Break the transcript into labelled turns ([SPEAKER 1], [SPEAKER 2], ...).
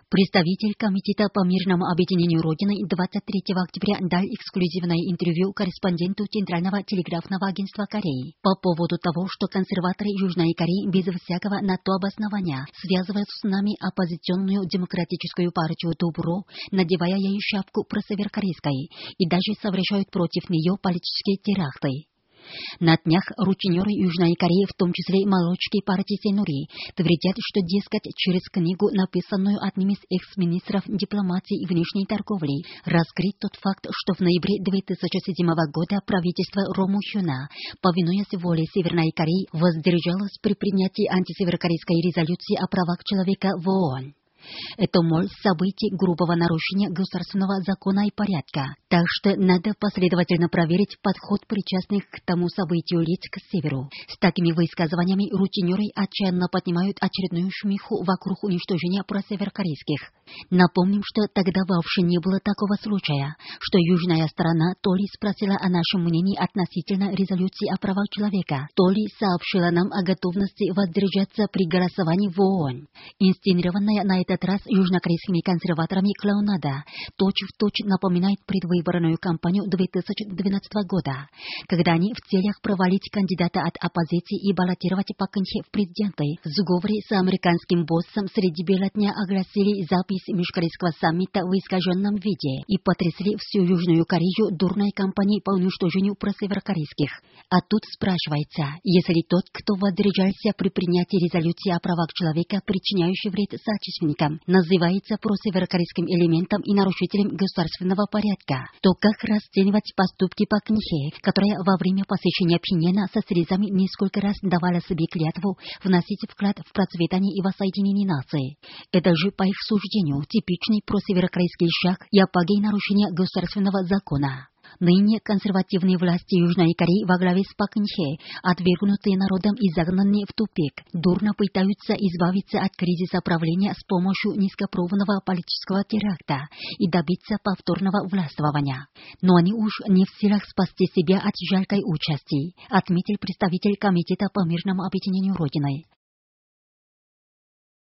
[SPEAKER 1] Представитель Комитета по мирному объединению Родины 23 октября дал эксклюзивное интервью корреспонденту Центрального телеграфного агентства Кореи по поводу того, что консерваторы Южной Кореи без всякого на то обоснования связывают с нами оппозиционную демократическую партию Добро, надевая ей шапку просеверокорейской, и даже совершают против нее политические теракты. На днях рутинеры Южной Кореи, в том числе молодчики партии Сенури, твердят, что, дескать, через книгу, написанную одним из экс-министров дипломатии и внешней торговли, раскрыт тот факт, что в ноябре 2007 года правительство Ро Му Хёна, повинуясь воле Северной Кореи, воздержалось при принятии антисеверокорейской резолюции о правах человека в ООН. Это, мол, событие грубого нарушения государственного закона и порядка. Так что надо последовательно проверить подход причастных к тому событию лиц к северу. С такими высказываниями рутинеры отчаянно поднимают очередную шумиху вокруг уничтожения просеверокорейских. Напомним, что тогда вообще не было такого случая, что южная сторона то ли спросила о нашем мнении относительно резолюции о правах человека, то ли сообщила нам о готовности воздержаться при голосовании в ООН. Инсценированная на этот раз южнокорейскими консерваторами клоунада точь-в-точь напоминает предвыборную кампанию 2012 года, когда они в целях провалить кандидата от оппозиции и баллотировать Пак Кын Хе в президенты в сговоре с американским боссом среди бела дня огласили запись межкорейского саммита в искаженном виде и потрясли всю Южную Корею дурной кампанией по уничтожению просеверокорейских. А тут спрашивается, если тот, кто воздержался при принятии резолюции о правах человека, причиняющий вред соотечественникам, называется просеверокорейским элементом и нарушителем государственного порядка, то как расценивать поступки Пак Кын Хе, которая во время посещения Пхеньяна со слезами несколько раз давала себе клятву вносить вклад в процветание и воссоединение нации? Это же, по их суждению, типичный просеверокорейский шаг и апогей нарушения государственного закона. Ныне консервативные власти Южной Кореи во главе с Пак Кын Хе, отвергнутые народом и загнанные в тупик, дурно пытаются избавиться от кризиса правления с помощью низкопробного политического теракта и добиться повторного властвования. Но они уж не в силах спасти себя от жалкой участи, отметил представитель Комитета по мирному объединению Родины.